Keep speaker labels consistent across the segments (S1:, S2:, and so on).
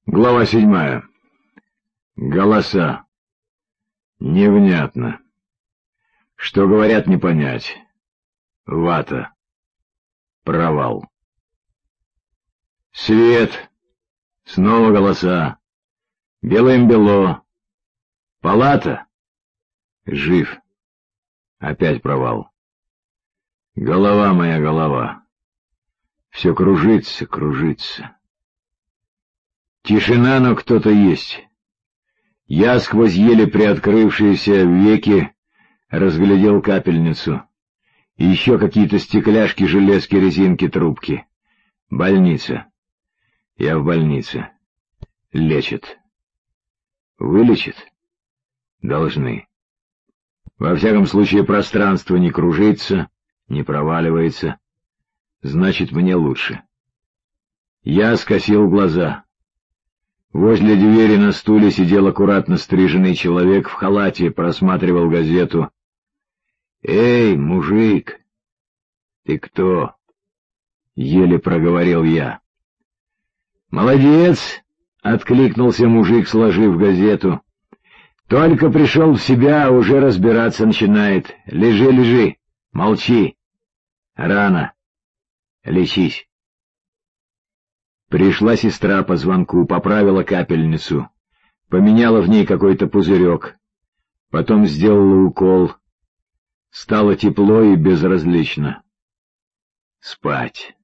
S1: Глава 7. Голоса. Невнятно. Что говорят, не понять. Вата. Провал. Свет. Снова голоса. Белым-бело. Палата. Жив. Опять провал. Голова моя, голова. Все кружится, кружится. Тишина, но кто-то есть. Я сквозь еле приоткрывшиеся веки разглядел капельницу. И еще какие-то стекляшки, железки, резинки, трубки. Больница. Я в больнице. Лечат. Вылечат? Должны. Во всяком случае, пространство не кружится, не проваливается. Значит, мне лучше. Я скосил глаза. Возле двери на стуле сидел аккуратно стриженный человек в халате, просматривал газету. «Эй, мужик! Ты кто?» — еле проговорил я. «Молодец!» — откликнулся мужик, сложив газету. «Только пришел в себя, а уже разбираться начинает. Лежи, лежи, молчи. Рано. Лечись». Пришла сестра по звонку, поправила капельницу, поменяла в ней какой-то пузырек, потом сделала укол. Стало тепло и безразлично. Спать.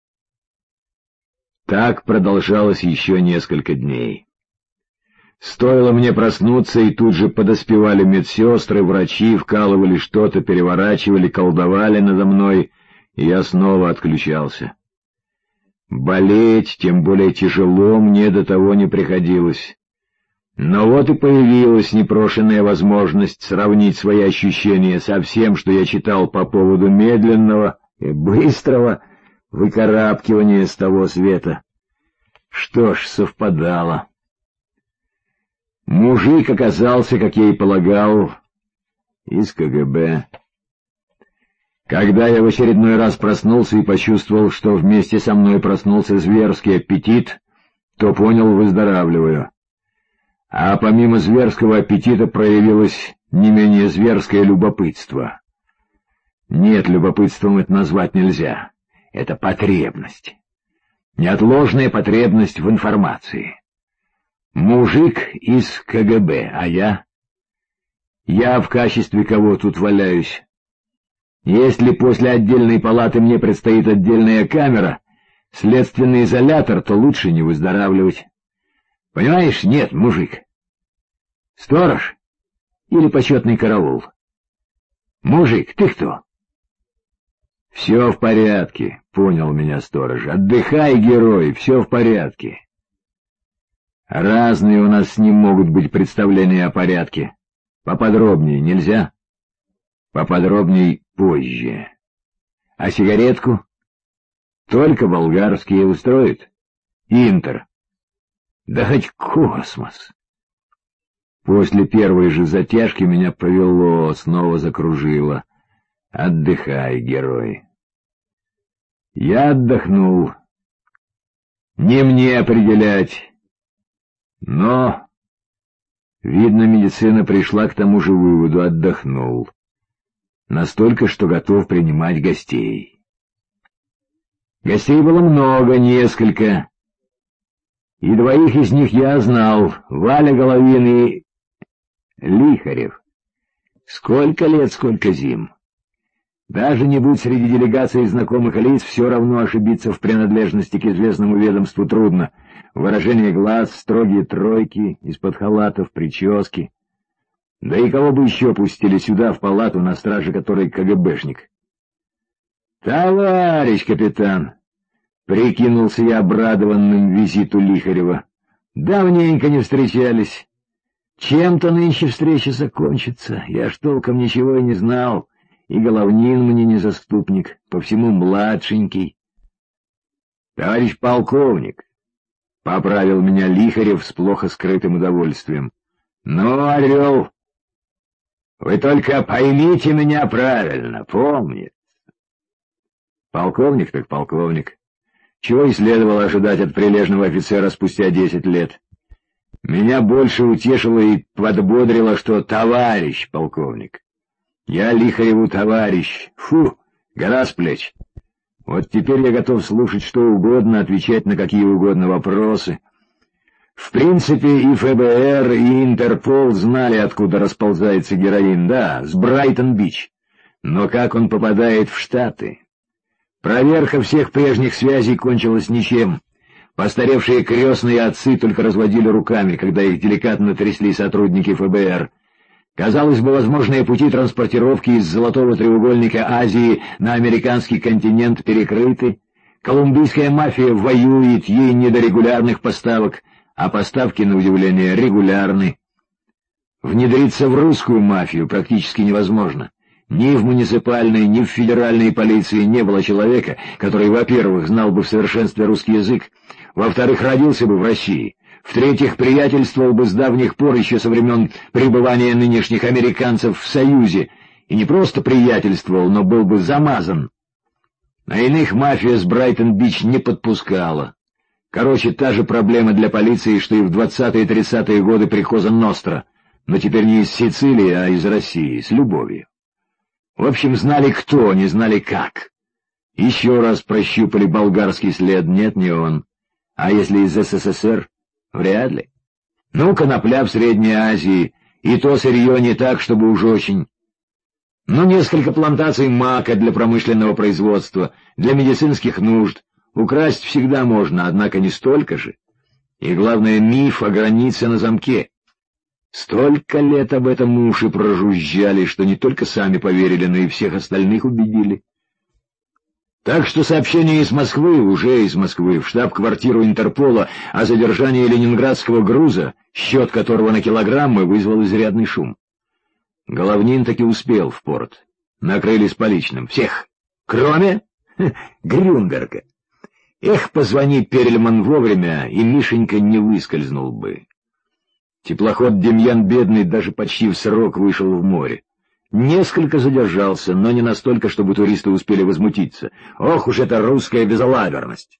S1: Так продолжалось еще несколько дней. Стоило мне проснуться, и тут же подоспевали медсестры, врачи, вкалывали что-то, переворачивали, колдовали надо мной, и я снова отключался. Болеть, тем более тяжело, мне до того не приходилось. Но вот и появилась непрошенная возможность сравнить свои ощущения со всем, что я читал по поводу медленного и быстрого выкарабкивания с того света. Что ж, совпадало. Мужик оказался, как я и полагал, из КГБ. Когда я в очередной раз проснулся и почувствовал, что вместе со мной проснулся зверский аппетит, то понял, выздоравливаю. А помимо зверского аппетита проявилось не менее зверское любопытство. Нет, любопытством это назвать нельзя. Это потребность. Неотложная потребность в информации. Мужик из КГБ, а я? Я в качестве кого тут валяюсь? Если после отдельной палаты мне предстоит отдельная камера, следственный изолятор, то лучше не выздоравливать. Понимаешь, нет, мужик. Сторож или почетный караул? Мужик, ты кто? Все в порядке, понял меня сторож. Отдыхай, герой, все в порядке. Разные у нас с ним могут быть представления о порядке. Поподробнее нельзя? Поподробней позже. А сигаретку? Только болгарские устроят? Интер. Да хоть космос. После первой же затяжки меня повело, снова закружило. Отдыхай, герой. Я отдохнул. Не мне определять. Но, видно, медицина пришла к тому же выводу, отдохнул. Настолько, что готов принимать гостей. Гостей было много, несколько. И двоих из них я знал, Валя Головин и Лихарев. Сколько лет, сколько зим. Даже не будь среди делегаций знакомых лиц, все равно ошибиться в принадлежности к известному ведомству трудно. Выражение глаз, строгие тройки, из-под халатов, прически. Да и кого бы еще пустили сюда, в палату, на страже которой КГБшник? «Товарищ капитан!» — прикинулся я обрадованным визиту Лихарева. «Давненько не встречались. Чем-то нынче встреча закончится. Я ж толком ничего и не знал, и Головнин мне не заступник, по всему младшенький». «Товарищ полковник!» — поправил меня Лихарев с плохо скрытым удовольствием. «Ну, орел! Вы только поймите меня правильно, помните. Полковник так полковник. чего и следовало ожидать от прилежного офицера спустя 10 лет. Меня больше утешило и подбодрило, что товарищ полковник. Я Лихареву товарищ. Фу, гора с плеч. Вот теперь я готов слушать что угодно, отвечать на какие угодно вопросы. В принципе, и ФБР, и Интерпол знали, откуда расползается героин. Да, с Брайтон-Бич. Но как он попадает в Штаты? Проверка всех прежних связей кончилась ничем. Постаревшие крестные отцы только разводили руками, когда их деликатно трясли сотрудники ФБР. Казалось бы, возможные пути транспортировки из золотого треугольника Азии на американский континент перекрыты. Колумбийская мафия воюет, ей не до регулярных поставок, а поставки, на удивление, регулярны. Внедриться в русскую мафию практически невозможно. Ни в муниципальной, ни в федеральной полиции не было человека, который, во-первых, знал бы в совершенстве русский язык, во-вторых, родился бы в России, в-третьих, приятельствовал бы с давних пор еще со времен пребывания нынешних американцев в Союзе, и не просто приятельствовал, но был бы замазан. А иных мафия с Брайтон-Бич не подпускала. Короче, та же проблема для полиции, что и в 20-е и 30-е годы при Коза Ностра, но теперь не из Сицилии, а из России, с любовью. В общем, знали кто, не знали как. Еще раз прощупали болгарский след, нет, не он. А если из СССР? Вряд ли. Ну, конопля в Средней Азии, и то сырье не так, чтобы уж очень. Ну, несколько плантаций мака для промышленного производства, для медицинских нужд. Украсть всегда можно, однако не столько же. И главное, миф о границе на замке. Столько лет об этом уши прожужжали, что не только сами поверили, но и всех остальных убедили. Так что сообщение из Москвы, уже из Москвы, в штаб-квартиру Интерпола о задержании ленинградского груза, счет которого на килограммы, вызвал изрядный шум. Головнин таки успел в порт. Накрыли с поличным. Всех. Кроме Грюнберга. Эх, позвони Перельман вовремя, и Мишенька не выскользнул бы. Теплоход «Демьян Бедный» даже почти в срок вышел в море. Несколько задержался, но не настолько, чтобы туристы успели возмутиться. Ох уж эта русская безалаберность!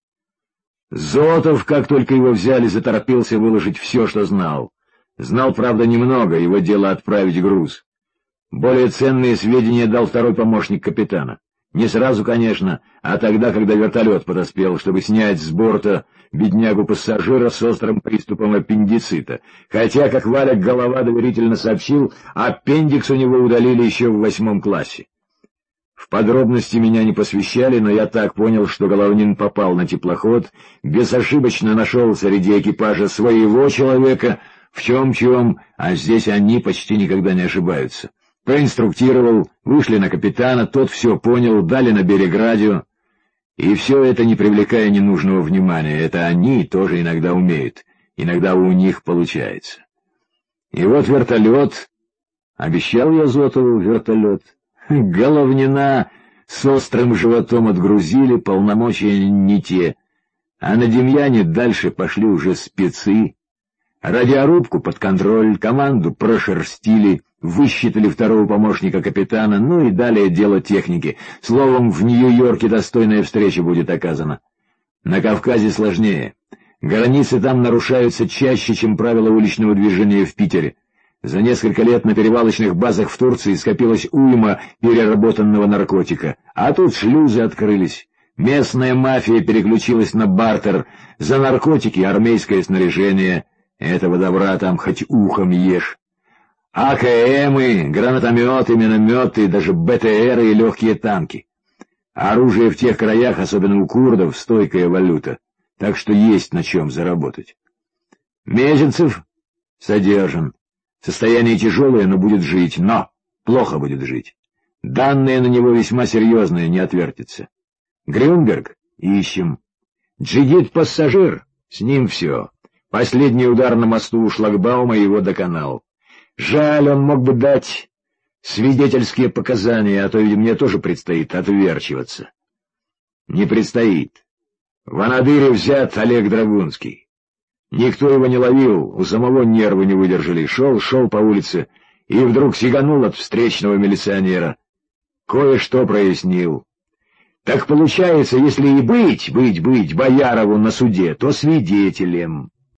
S1: Зотов, как только его взяли, заторопился выложить все, что знал. Знал, правда, немного, его дело отправить груз. Более ценные сведения дал второй помощник капитана. Не сразу, конечно, а тогда, когда вертолет подоспел, чтобы снять с борта беднягу-пассажира с острым приступом аппендицита. Хотя, как Валя Голова доверительно сообщил, аппендикс у него удалили еще в 8 классе. В подробности меня не посвящали, но я так понял, что Головнин попал на теплоход, безошибочно нашел среди экипажа своего человека, в чем-чем, а здесь они почти никогда не ошибаются. Проинструктировал, вышли на капитана, тот все понял, дали на берег радио. И все это не привлекая ненужного внимания, это они тоже иногда умеют, иногда у них получается. И вот вертолет, обещал я Зотову вертолет, Головнина с острым животом отгрузили, полномочия не те, а на Демьяне дальше пошли уже спецы. Радиорубку под контроль, команду прошерстили, высчитали второго помощника капитана, ну и далее дело техники. Словом, в Нью-Йорке достойная встреча будет оказана. На Кавказе сложнее. Границы там нарушаются чаще, чем правила уличного движения в Питере. За несколько лет на перевалочных базах в Турции скопилась уйма переработанного наркотика. А тут шлюзы открылись. Местная мафия переключилась на бартер. За наркотики армейское снаряжение. Этого добра там хоть ухом ешь. АКМы, гранатометы, минометы, даже БТРы и легкие танки. Оружие в тех краях, особенно у курдов, стойкая валюта, так что есть на чем заработать. Мезенцев задержан. Состояние тяжелое, но будет жить, но плохо будет жить. Данные на него весьма серьезные, не отвертится. Грюнберг ищем. Джигит-пассажир, с ним все. Последний удар на мосту у шлагбаума его доконал. Жаль, он мог бы дать свидетельские показания, а то ведь мне тоже предстоит отверчиваться. Не предстоит. В Анадыре взят Олег Драгунский. Никто его не ловил, у самого нервы не выдержали. Шел по улице и вдруг сиганул от встречного милиционера. Кое-что прояснил. Так получается, если и быть Боярову на суде, то свидетелем.